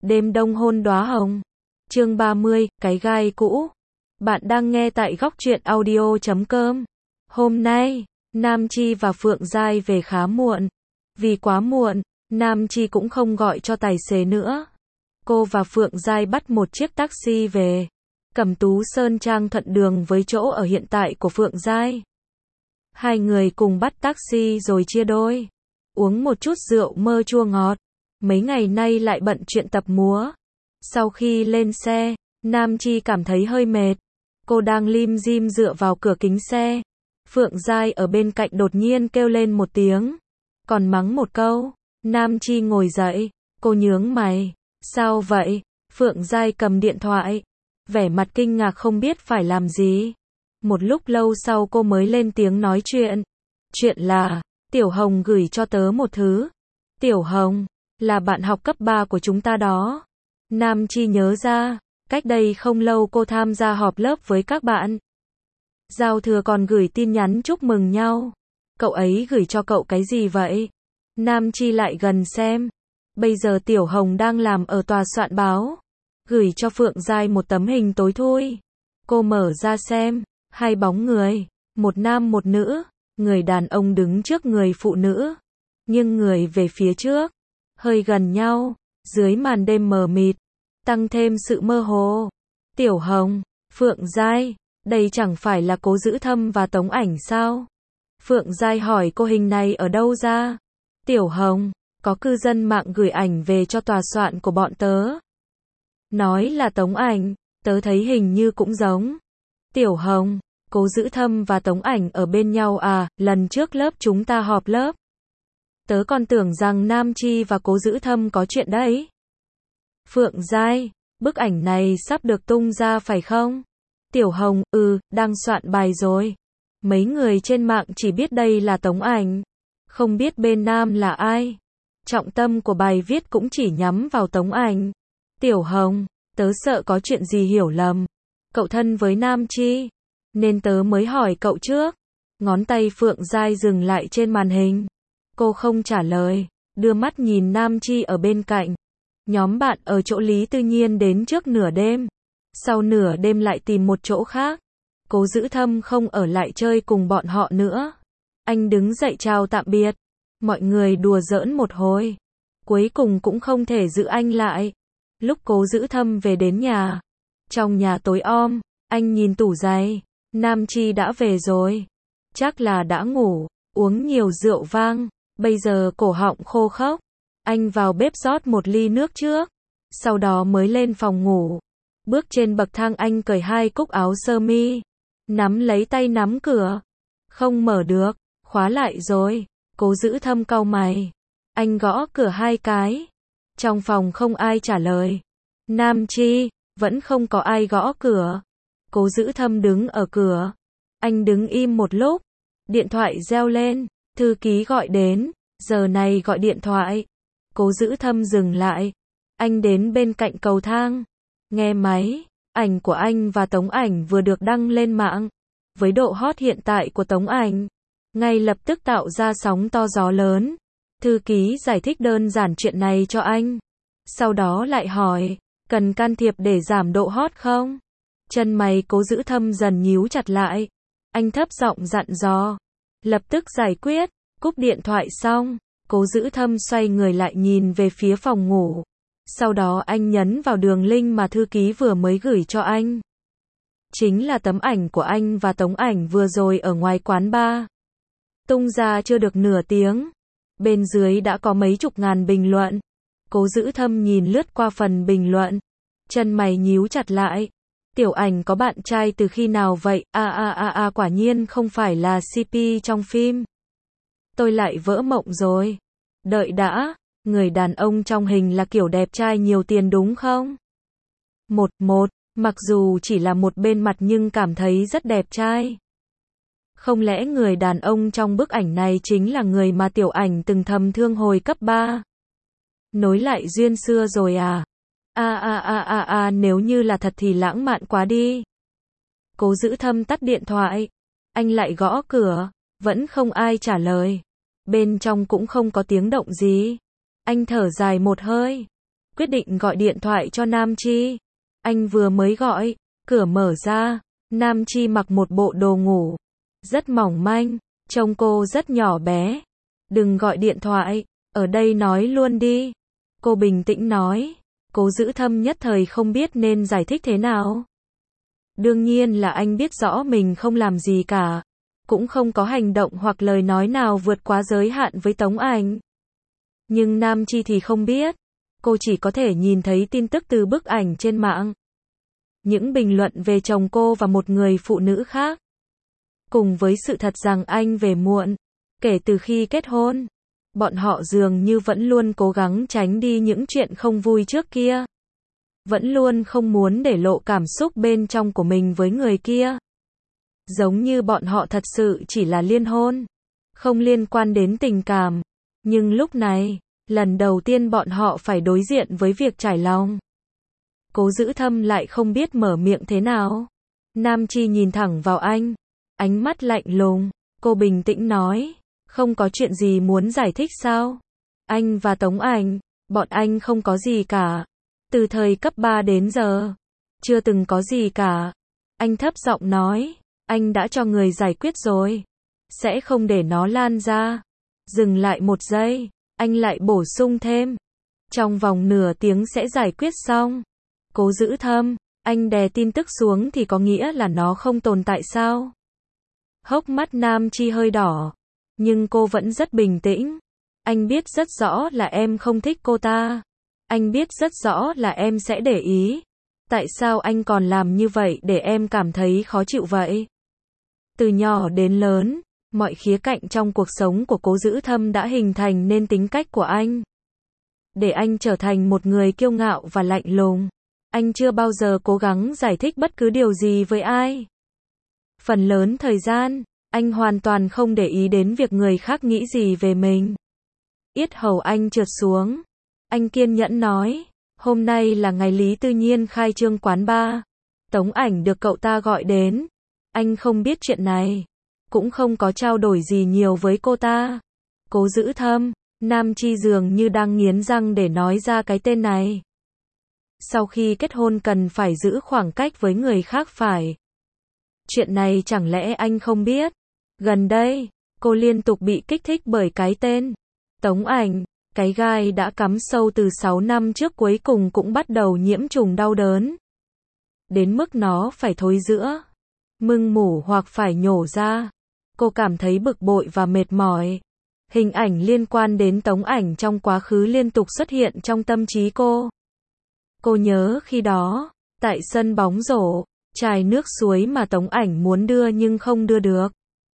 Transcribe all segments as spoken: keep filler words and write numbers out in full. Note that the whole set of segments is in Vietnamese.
Đêm đông hôn đóa hồng. Chương ba mươi, cái gai cũ. Bạn đang nghe tại góc truyện audio chấm com. Hôm nay, Nam Chi và Phượng Giai về khá muộn. Vì quá muộn, Nam Chi cũng không gọi cho tài xế nữa. Cô và Phượng Giai bắt một chiếc taxi về. Cẩm Tú Sơn Trang thuận đường với chỗ ở hiện tại của Phượng Giai. Hai người cùng bắt taxi rồi chia đôi. Uống một chút rượu mơ chua ngọt. Mấy ngày nay lại bận chuyện tập múa. Sau khi lên xe, Nam Chi cảm thấy hơi mệt. Cô đang lim dim dựa vào cửa kính xe. Phượng Giai ở bên cạnh đột nhiên kêu lên một tiếng. Còn mắng một câu. Nam Chi ngồi dậy. Cô nhướng mày. Sao vậy? Phượng Giai cầm điện thoại. Vẻ mặt kinh ngạc không biết phải làm gì. Một lúc lâu sau cô mới lên tiếng nói chuyện. Chuyện là, Tiểu Hồng gửi cho tớ một thứ. Tiểu Hồng, là bạn học cấp ba của chúng ta đó. Nam Chi nhớ ra, cách đây không lâu cô tham gia họp lớp với các bạn. Giao thừa còn gửi tin nhắn chúc mừng nhau. Cậu ấy gửi cho cậu cái gì vậy? Nam Chi lại gần xem. Bây giờ Tiểu Hồng đang làm ở tòa soạn báo. Gửi cho Phượng Giai một tấm hình tối thui. Cô mở ra xem, hai bóng người, một nam một nữ, người đàn ông đứng trước người phụ nữ, nhưng người về phía trước, hơi gần nhau, dưới màn đêm mờ mịt, tăng thêm sự mơ hồ. Tiểu Hồng, Phượng Giai, đây chẳng phải là Cố Dữ Thâm và Tống Ảnh sao? Phượng Giai hỏi cô hình này ở đâu ra? Tiểu Hồng, có cư dân mạng gửi ảnh về cho tòa soạn của bọn tớ. Nói là Tống Ảnh, tớ thấy hình như cũng giống. Tiểu Hồng, Cố Dữ Thâm và Tống Ảnh ở bên nhau à, lần trước lớp chúng ta họp lớp. Tớ còn tưởng rằng Nam Chi và Cố Dữ Thâm có chuyện đấy. Phượng Giai, bức ảnh này sắp được tung ra phải không? Tiểu Hồng, ừ, đang soạn bài rồi. Mấy người trên mạng chỉ biết đây là Tống Ảnh. Không biết bên Nam là ai. Trọng tâm của bài viết cũng chỉ nhắm vào Tống Ảnh. Tiểu Hồng, tớ sợ có chuyện gì hiểu lầm. Cậu thân với Nam Chi, nên tớ mới hỏi cậu trước. Ngón tay Phượng Giai dừng lại trên màn hình. Cô không trả lời, đưa mắt nhìn Nam Chi ở bên cạnh. Nhóm bạn ở chỗ Lý Tư Nhiên đến trước nửa đêm. Sau nửa đêm lại tìm một chỗ khác. Cố Dữ Thâm không ở lại chơi cùng bọn họ nữa. Anh đứng dậy chào tạm biệt. Mọi người đùa giỡn một hồi. Cuối cùng cũng không thể giữ anh lại. Lúc Cố Dữ Thâm về đến nhà. Trong nhà tối om, anh nhìn tủ giày. Nam Chi đã về rồi. Chắc là đã ngủ, uống nhiều rượu vang. Bây giờ cổ họng khô khốc. Anh vào bếp rót một ly nước trước. Sau đó mới lên phòng ngủ. Bước trên bậc thang anh cởi hai cúc áo sơ mi. Nắm lấy tay nắm cửa. Không mở được, khóa lại rồi. Cố Dữ Thâm cau mày. Anh gõ cửa hai cái. Trong phòng không ai trả lời. Nam Chi, vẫn không có ai gõ cửa. Cố Dữ Thâm đứng ở cửa. Anh đứng im một lúc. Điện thoại reo lên. Thư ký gọi đến. Giờ này gọi điện thoại. Cố Dữ Thâm dừng lại. Anh đến bên cạnh cầu thang. Nghe máy. Ảnh của anh và Tống Ảnh vừa được đăng lên mạng. Với độ hot hiện tại của Tống Ảnh, ngay lập tức tạo ra sóng to gió lớn. Thư ký giải thích đơn giản chuyện này cho anh. Sau đó lại hỏi, cần can thiệp để giảm độ hot không? Chân mày Cố Dữ Thâm dần nhíu chặt lại. Anh thấp giọng dặn dò. Lập tức giải quyết. Cúp điện thoại xong, Cố Dữ Thâm xoay người lại nhìn về phía phòng ngủ. Sau đó anh nhấn vào đường link mà thư ký vừa mới gửi cho anh. Chính là tấm ảnh của anh và Tống Ảnh vừa rồi ở ngoài quán bar. Tung ra chưa được nửa tiếng. Bên dưới đã có mấy chục ngàn bình luận. Cố Dữ Thâm nhìn lướt qua phần bình luận. Chân mày nhíu chặt lại. Tiểu Ảnh có bạn trai từ khi nào vậy? A a a a quả nhiên không phải là xê pê trong phim. Tôi lại vỡ mộng rồi. Đợi đã, người đàn ông trong hình là kiểu đẹp trai nhiều tiền đúng không? Một, một, mặc dù chỉ là một bên mặt nhưng cảm thấy rất đẹp trai. Không lẽ người đàn ông trong bức ảnh này chính là người mà Tiểu Ảnh từng thầm thương hồi cấp ba? Nối lại duyên xưa rồi à? A a a a a nếu như là thật thì lãng mạn quá đi. Cố Dữ Thâm tắt điện thoại. Anh lại gõ cửa. Vẫn không ai trả lời. Bên trong cũng không có tiếng động gì. Anh thở dài một hơi. quyết định gọi điện thoại cho Nam Chi. Anh vừa mới gọi, cửa mở ra, Nam Chi mặc một bộ đồ ngủ, rất mỏng manh, trông cô rất nhỏ bé. Đừng gọi điện thoại, ở đây nói luôn đi. Cô bình tĩnh nói. Cố Giữ Thâm nhất thời không biết nên giải thích thế nào. Đương nhiên là anh biết rõ mình không làm gì cả, cũng không có hành động hoặc lời nói nào vượt quá giới hạn với Tống Ảnh. Nhưng Nam Chi thì không biết. Cô chỉ có thể nhìn thấy tin tức từ bức ảnh trên mạng. Những bình luận về chồng cô và một người phụ nữ khác. Cùng với sự thật rằng anh về muộn. Kể từ khi kết hôn, bọn họ dường như vẫn luôn cố gắng tránh đi những chuyện không vui trước kia. Vẫn luôn không muốn để lộ cảm xúc bên trong của mình với người kia. Giống như bọn họ thật sự chỉ là liên hôn, không liên quan đến tình cảm. Nhưng lúc này, lần đầu tiên bọn họ phải đối diện với việc trải lòng. Cố Giữ Thâm lại không biết mở miệng thế nào. Nam Chi nhìn thẳng vào anh, ánh mắt lạnh lùng. Cô bình tĩnh nói, không có chuyện gì muốn giải thích sao? Anh và Tống Ảnh, bọn anh không có gì cả. Từ thời cấp ba đến giờ, chưa từng có gì cả. Anh thấp giọng nói, anh đã cho người giải quyết rồi, sẽ không để nó lan ra. Dừng lại một giây, anh lại bổ sung thêm, trong vòng nửa tiếng sẽ giải quyết xong. Cố Giữ Thâm, anh đè tin tức xuống thì có nghĩa là nó không tồn tại sao? Hốc mắt Nam Chi hơi đỏ, nhưng cô vẫn rất bình tĩnh. Anh biết rất rõ là em không thích cô ta. Anh biết rất rõ là em sẽ để ý. Tại sao anh còn làm như vậy để em cảm thấy khó chịu vậy? Từ nhỏ đến lớn, mọi khía cạnh trong cuộc sống của Cố Giữ Thâm đã hình thành nên tính cách của anh. Để anh trở thành một người kiêu ngạo và lạnh lùng. Anh chưa bao giờ cố gắng giải thích bất cứ điều gì với ai. Phần lớn thời gian, anh hoàn toàn không để ý đến việc người khác nghĩ gì về mình. Yết hầu anh trượt xuống. Anh kiên nhẫn nói, hôm nay là ngày Lý Tư Nhiên khai trương quán bar. Tống Ảnh được cậu ta gọi đến. Anh không biết chuyện này, cũng không có trao đổi gì nhiều với cô ta. Cố Giữ Thâm, Nam Chi dường như đang nghiến răng để nói ra cái tên này. Sau khi kết hôn cần phải giữ khoảng cách với người khác phải. Chuyện này chẳng lẽ anh không biết? Gần đây, cô liên tục bị kích thích bởi cái tên Tống Ảnh. Cái gai đã cắm sâu từ sáu năm trước cuối cùng cũng bắt đầu nhiễm trùng đau đớn. Đến mức nó phải thối rữa, mưng mủ hoặc phải nhổ ra. Cô cảm thấy bực bội và mệt mỏi. Hình ảnh liên quan đến Tống Ảnh trong quá khứ liên tục xuất hiện trong tâm trí cô. Cô nhớ khi đó, tại sân bóng rổ, chai nước suối mà Tống Ảnh muốn đưa nhưng không đưa được.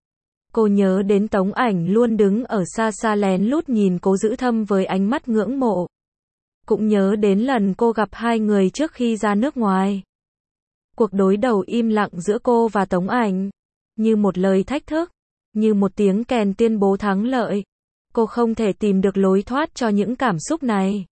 Cô nhớ đến Tống Ảnh luôn đứng ở xa xa lén lút nhìn Cố Giữ Thâm với ánh mắt ngưỡng mộ. Cũng nhớ đến lần cô gặp hai người trước khi ra nước ngoài. Cuộc đối đầu im lặng giữa cô và Tống Ảnh, như một lời thách thức, như một tiếng kèn tuyên bố thắng lợi. Cô không thể tìm được lối thoát cho những cảm xúc này.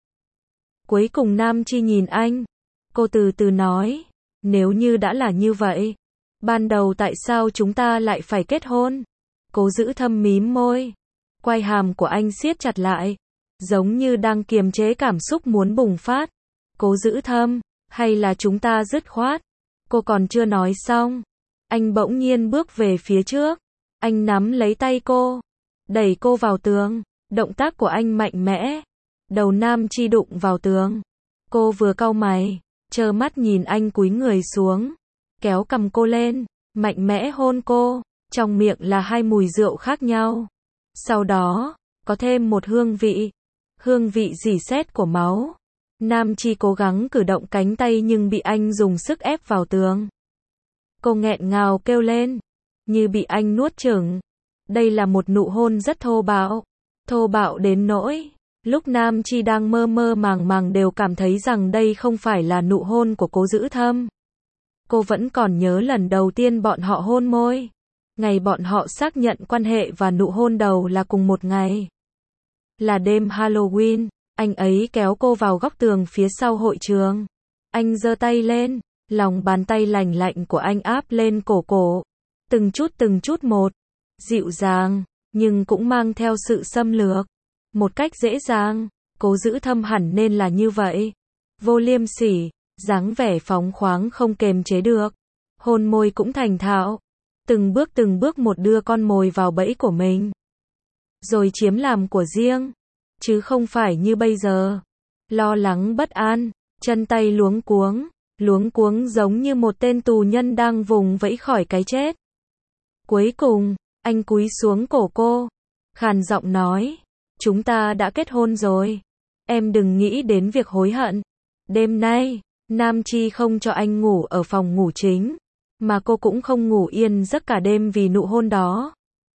Cuối cùng Nam Chi nhìn anh. Cô từ từ nói, nếu như đã là như vậy, ban đầu tại sao chúng ta lại phải kết hôn? Cố Giữ Thâm mím môi. Quai hàm của anh siết chặt lại, giống như đang kiềm chế cảm xúc muốn bùng phát. Cố Giữ Thâm, hay là chúng ta dứt khoát? Cô còn chưa nói xong. Anh bỗng nhiên bước về phía trước. Anh nắm lấy tay cô, đẩy cô vào tường. Động tác của anh mạnh mẽ. Đầu Nam Chi đụng vào tường. Cô vừa cau mày, trơ mắt nhìn anh cúi người xuống, kéo cằm cô lên, mạnh mẽ hôn cô. Trong miệng là hai mùi rượu khác nhau. Sau đó, có thêm một hương vị. Hương vị rỉ sét của máu. Nam Chi cố gắng cử động cánh tay nhưng bị anh dùng sức ép vào tường. Cô nghẹn ngào kêu lên, như bị anh nuốt chửng. Đây là một nụ hôn rất thô bạo. Thô bạo đến nỗi, lúc Nam Chi đang mơ mơ màng màng đều cảm thấy rằng đây không phải là nụ hôn của Cố Giữ Thâm. Cô vẫn còn nhớ lần đầu tiên bọn họ hôn môi. Ngày bọn họ xác nhận quan hệ và nụ hôn đầu là cùng một ngày. Là đêm Halloween, anh ấy kéo cô vào góc tường phía sau hội trường. Anh giơ tay lên, lòng bàn tay lành lạnh của anh áp lên cổ cổ. Từng chút từng chút một, dịu dàng, nhưng cũng mang theo sự xâm lược. Một cách dễ dàng, Cố Giữ Thâm hẳn nên là như vậy. vô liêm sỉ, dáng vẻ phóng khoáng không kềm chế được. Hôn môi cũng thành thạo. Từng bước từng bước một đưa con mồi vào bẫy của mình. Rồi chiếm làm của riêng. Chứ không phải như bây giờ. Lo lắng bất an, chân tay luống cuống. Luống cuống giống như một tên tù nhân đang vùng vẫy khỏi cái chết. Cuối cùng, anh cúi xuống cổ cô. Khàn giọng nói. Chúng ta đã kết hôn rồi. Em đừng nghĩ đến việc hối hận. Đêm nay, Nam Chi không cho anh ngủ ở phòng ngủ chính. Mà cô cũng không ngủ yên giấc cả đêm vì nụ hôn đó.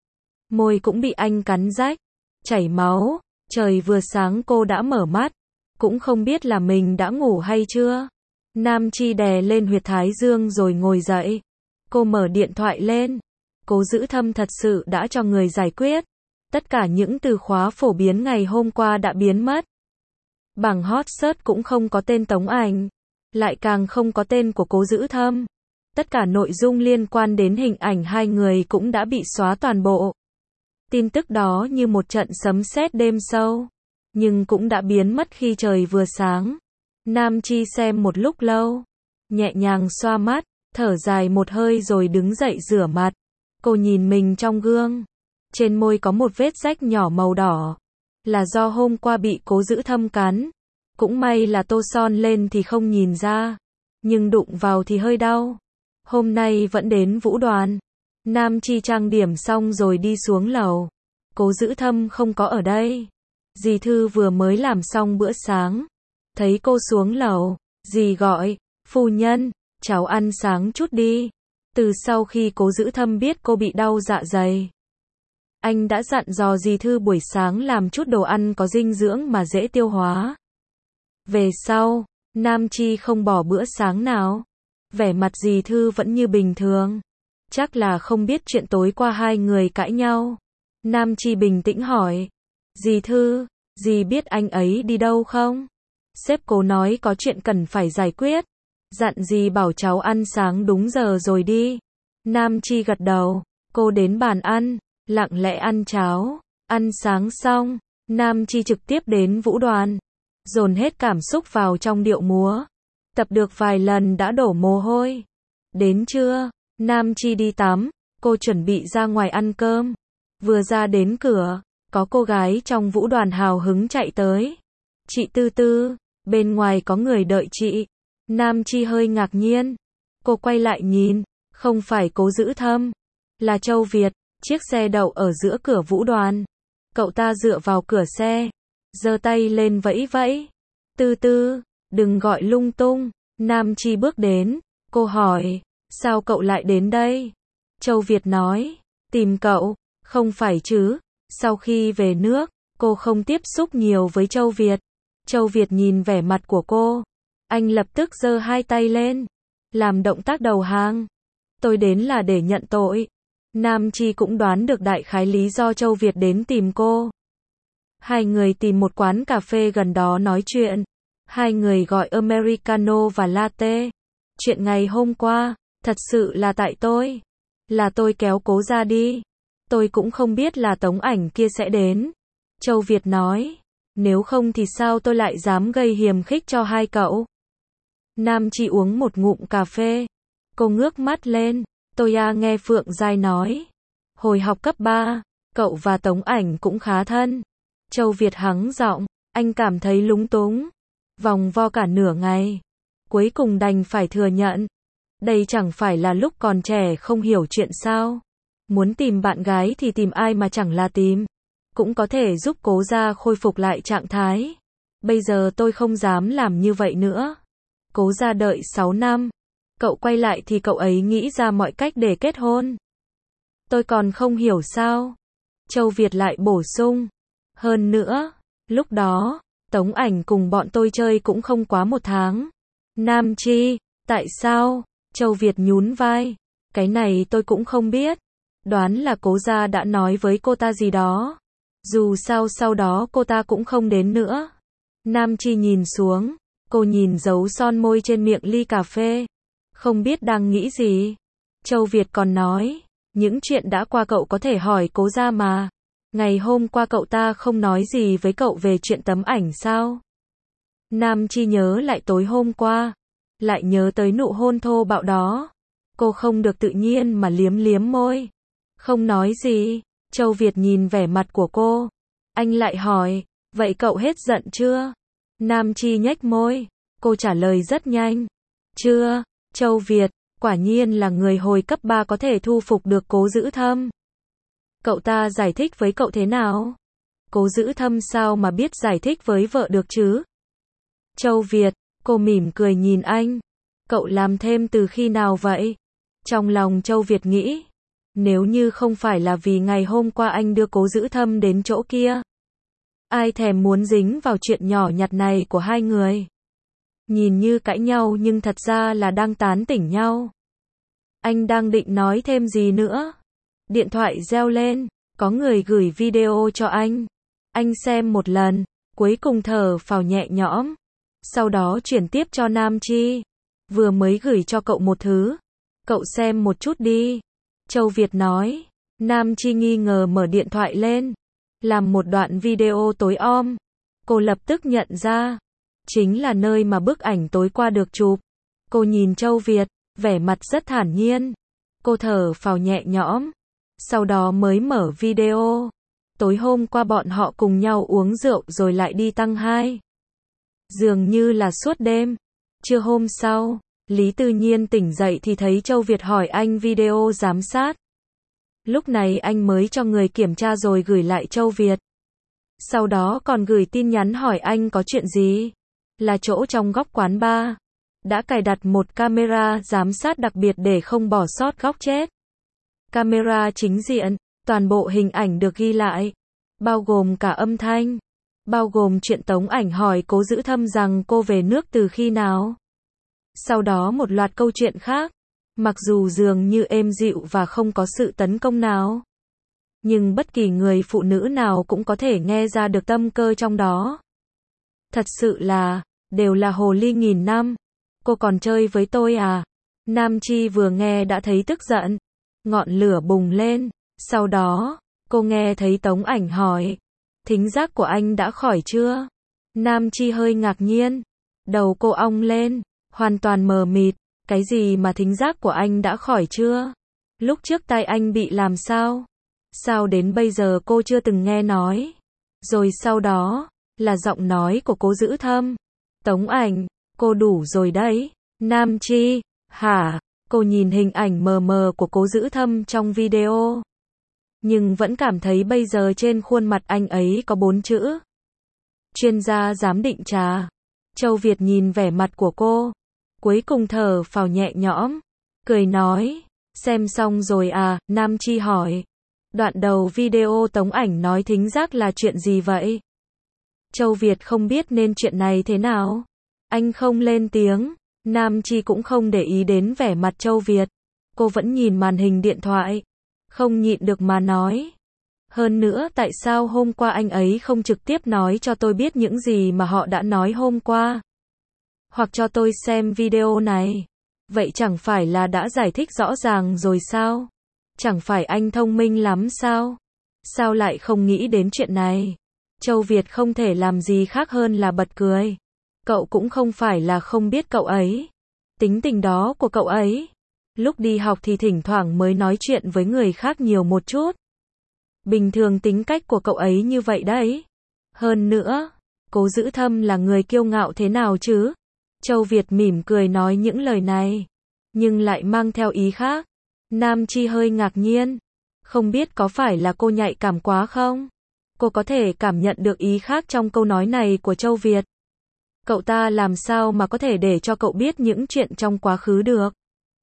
Môi cũng bị anh cắn rách, chảy máu. Trời vừa sáng cô đã mở mắt. Cũng không biết là mình đã ngủ hay chưa. Nam Chi đè lên huyệt thái dương rồi ngồi dậy. Cô mở điện thoại lên. Cố Dữ Thâm thật sự đã cho người giải quyết. Tất cả những từ khóa phổ biến ngày hôm qua đã biến mất. Bảng hot search cũng không có tên Tống Ảnh. Lại càng không có tên của Cố Dữ Thâm. Tất cả nội dung liên quan đến hình ảnh hai người cũng đã bị xóa toàn bộ. Tin tức đó như một trận sấm sét đêm sâu. Nhưng cũng đã biến mất khi trời vừa sáng. Nam Chi xem một lúc lâu. Nhẹ nhàng xoa mắt, thở dài một hơi rồi đứng dậy rửa mặt. Cô nhìn mình trong gương. Trên môi có một vết rách nhỏ màu đỏ. Là do hôm qua bị Cố Dữ Thâm cắn. Cũng may là tô son lên thì không nhìn ra. Nhưng đụng vào thì hơi đau. Hôm nay vẫn đến vũ đoàn. Nam Chi trang điểm xong rồi đi xuống lầu. Cố Dữ Thâm không có ở đây. Dì Thư vừa mới làm xong bữa sáng. Thấy cô xuống lầu, dì gọi, phu nhân, cháu ăn sáng chút đi. Từ sau khi Cố Dữ Thâm biết cô bị đau dạ dày. Anh đã dặn dò dì Thư buổi sáng làm chút đồ ăn có dinh dưỡng mà dễ tiêu hóa. Về sau, Nam Chi không bỏ bữa sáng nào. Vẻ mặt dì Thư vẫn như bình thường. Chắc là không biết chuyện tối qua hai người cãi nhau. Nam Chi bình tĩnh hỏi. Dì Thư, dì biết anh ấy đi đâu không? Sếp Cố nói có chuyện cần phải giải quyết. Dặn dì bảo cháu ăn sáng đúng giờ rồi đi. Nam Chi gật đầu. Cô đến bàn ăn, lặng lẽ ăn cháo. Ăn sáng xong, Nam Chi trực tiếp đến vũ đoàn. Dồn hết cảm xúc vào trong điệu múa. Tập được vài lần đã đổ mồ hôi. Đến trưa, Nam Chi đi tắm. Cô chuẩn bị ra ngoài ăn cơm. Vừa ra đến cửa, có cô gái trong vũ đoàn hào hứng chạy tới. Chị Tư Tư, bên ngoài có người đợi chị. Nam Chi hơi ngạc nhiên. Cô quay lại nhìn, không phải Cố Dữ Thâm, là Châu Việt. Chiếc xe đậu ở giữa cửa vũ đoàn. Cậu ta dựa vào cửa xe, giơ tay lên vẫy vẫy. Tư Tư, đừng gọi lung tung. Nam Chi bước đến, cô hỏi, sao cậu lại đến đây? Châu Việt nói, tìm cậu. Không phải chứ. Sau khi về nước, cô không tiếp xúc nhiều với Châu Việt. Châu Việt nhìn vẻ mặt của cô. Anh lập tức giơ hai tay lên, làm động tác đầu hàng. Tôi đến là để nhận tội. Nam Chi cũng đoán được đại khái lý do Châu Việt đến tìm cô. Hai người tìm một quán cà phê gần đó nói chuyện. Hai người gọi Americano và latte. Chuyện ngày hôm qua, thật sự là tại tôi. Là tôi kéo Cố ra đi. Tôi cũng không biết là Tống Ảnh kia sẽ đến. Châu Việt nói. Nếu không thì sao tôi lại dám gây hiềm khích cho hai cậu? Nam Chi uống một ngụm cà phê. Cô ngước mắt lên. Tôi à nghe Phượng Giai nói. Hồi học cấp ba, cậu và Tống Ảnh cũng khá thân. Châu Việt hắng giọng. Anh cảm thấy lúng túng. Vòng vo cả nửa ngày. Cuối cùng đành phải thừa nhận. Đây chẳng phải là lúc còn trẻ không hiểu chuyện sao. Muốn tìm bạn gái thì tìm ai mà chẳng là tìm. Cũng có thể giúp Cố gia khôi phục lại trạng thái. Bây giờ tôi không dám làm như vậy nữa. Cố gia đợi sáu năm. Cậu quay lại thì cậu ấy nghĩ ra mọi cách để kết hôn. Tôi còn không hiểu sao. Châu Việt lại bổ sung. Hơn nữa, lúc đó, Tống Ảnh cùng bọn tôi chơi cũng không quá một tháng. Nam Chi, tại sao? Châu Việt nhún vai. Cái này tôi cũng không biết. Đoán là Cố gia đã nói với cô ta gì đó. Dù sao sau đó cô ta cũng không đến nữa. Nam Chi nhìn xuống. Cô nhìn dấu son môi trên miệng ly cà phê. Không biết đang nghĩ gì. Châu Việt còn nói. Những chuyện đã qua cậu có thể hỏi Cố gia mà. Ngày hôm qua cậu ta không nói gì với cậu về chuyện tấm ảnh sao? Nam Chi nhớ lại tối hôm qua, lại nhớ tới nụ hôn thô bạo đó. Cô không được tự nhiên mà liếm liếm môi. Không nói gì. Châu Việt nhìn vẻ mặt của cô. Anh lại hỏi, vậy cậu hết giận chưa? Nam Chi nhếch môi. Cô trả lời rất nhanh. Chưa. Châu Việt, quả nhiên là người hồi cấp ba có thể thu phục được Cố Dữ Thâm. Cậu ta giải thích với cậu thế nào? Cố Dữ Thâm sao mà biết giải thích với vợ được chứ? Châu Việt, cô mỉm cười nhìn anh. Cậu làm thêm từ khi nào vậy? Trong lòng Châu Việt nghĩ, nếu như không phải là vì ngày hôm qua anh đưa Cố Dữ Thâm đến chỗ kia, ai thèm muốn dính vào chuyện nhỏ nhặt này của hai người. Nhìn như cãi nhau nhưng thật ra là đang tán tỉnh nhau. Anh đang định nói thêm gì nữa? Điện thoại reo lên, có người gửi video cho anh. Anh xem một lần, cuối cùng thở phào nhẹ nhõm. Sau đó chuyển tiếp cho Nam Chi. Vừa mới gửi cho cậu một thứ. Cậu xem một chút đi. Châu Việt nói. Nam Chi nghi ngờ mở điện thoại lên. Làm một đoạn video tối om. Cô lập tức nhận ra. Chính là nơi mà bức ảnh tối qua được chụp. Cô nhìn Châu Việt, vẻ mặt rất thản nhiên. Cô thở phào nhẹ nhõm. Sau đó mới mở video. Tối hôm qua bọn họ cùng nhau uống rượu rồi lại đi tăng hai. Dường như là suốt đêm. Trưa hôm sau, Lý Tư Nhiên tỉnh dậy thì thấy Châu Việt hỏi anh video giám sát. Lúc này anh mới cho người kiểm tra rồi gửi lại Châu Việt. Sau đó còn gửi tin nhắn hỏi anh có chuyện gì. Là chỗ trong góc quán bar đã cài đặt một camera giám sát đặc biệt để không bỏ sót góc chết. Camera chính diện, toàn bộ hình ảnh được ghi lại, bao gồm cả âm thanh, bao gồm chuyện Tống Ảnh hỏi Cố Dữ Thâm rằng cô về nước từ khi nào. Sau đó một loạt câu chuyện khác, mặc dù dường như êm dịu và không có sự tấn công nào, nhưng bất kỳ người phụ nữ nào cũng có thể nghe ra được tâm cơ trong đó. Thật sự là, đều là hồ ly nghìn năm. Cô còn chơi với tôi à? Nam Chi vừa nghe đã thấy tức giận. Ngọn lửa bùng lên. Sau đó, cô nghe thấy Tống Ảnh hỏi. Thính giác của anh đã khỏi chưa? Nam Chi hơi ngạc nhiên. Đầu cô ong lên. Hoàn toàn mờ mịt. Cái gì mà thính giác của anh đã khỏi chưa? Lúc trước tai anh bị làm sao? Sao đến bây giờ cô chưa từng nghe nói? Rồi sau đó, là giọng nói của Cố Dữ Thâm. Tống Ảnh, cô đủ rồi đấy. Nam Chi, hả? Cô nhìn hình ảnh mờ mờ của Cố Dữ Thâm trong video. Nhưng vẫn cảm thấy bây giờ trên khuôn mặt anh ấy có bốn chữ. Chuyên gia giám định trà. Châu Việt nhìn vẻ mặt của cô. Cuối cùng thở phào nhẹ nhõm. Cười nói. Xem xong rồi à? Nam Chi hỏi. Đoạn đầu video Tống Ảnh nói thính giác là chuyện gì vậy? Châu Việt không biết nên chuyện này thế nào. Anh không lên tiếng. Nam Chi cũng không để ý đến vẻ mặt Châu Việt. Cô vẫn nhìn màn hình điện thoại. Không nhịn được mà nói. Hơn nữa tại sao hôm qua anh ấy không trực tiếp nói cho tôi biết những gì mà họ đã nói hôm qua? Hoặc cho tôi xem video này. Vậy chẳng phải là đã giải thích rõ ràng rồi sao? Chẳng phải anh thông minh lắm sao? Sao lại không nghĩ đến chuyện này? Châu Việt không thể làm gì khác hơn là bật cười. Cậu cũng không phải là không biết cậu ấy. Tính tình đó của cậu ấy. Lúc đi học thì thỉnh thoảng mới nói chuyện với người khác nhiều một chút. Bình thường tính cách của cậu ấy như vậy đấy. Hơn nữa, Cố Dữ Thâm là người kiêu ngạo thế nào chứ? Châu Việt mỉm cười nói những lời này, nhưng lại mang theo ý khác. Nam Chi hơi ngạc nhiên. Không biết có phải là cô nhạy cảm quá không? Cô có thể cảm nhận được ý khác trong câu nói này của Châu Việt. Cậu ta làm sao mà có thể để cho cậu biết những chuyện trong quá khứ được?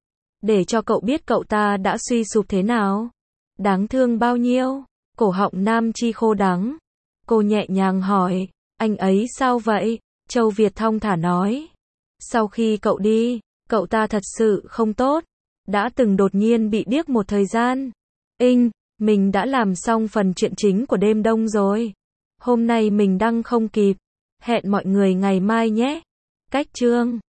Để cho cậu biết cậu ta đã suy sụp thế nào? Đáng thương bao nhiêu? Cổ họng Nam Chi khô đắng. Cô nhẹ nhàng hỏi, anh ấy sao vậy? Châu Việt thong thả nói. Sau khi cậu đi, cậu ta thật sự không tốt. Đã từng đột nhiên bị điếc một thời gian. Inh, mình đã làm xong phần chuyện chính của đêm đông rồi. Hôm nay mình đăng không kịp. Hẹn mọi người ngày mai nhé. Cách chương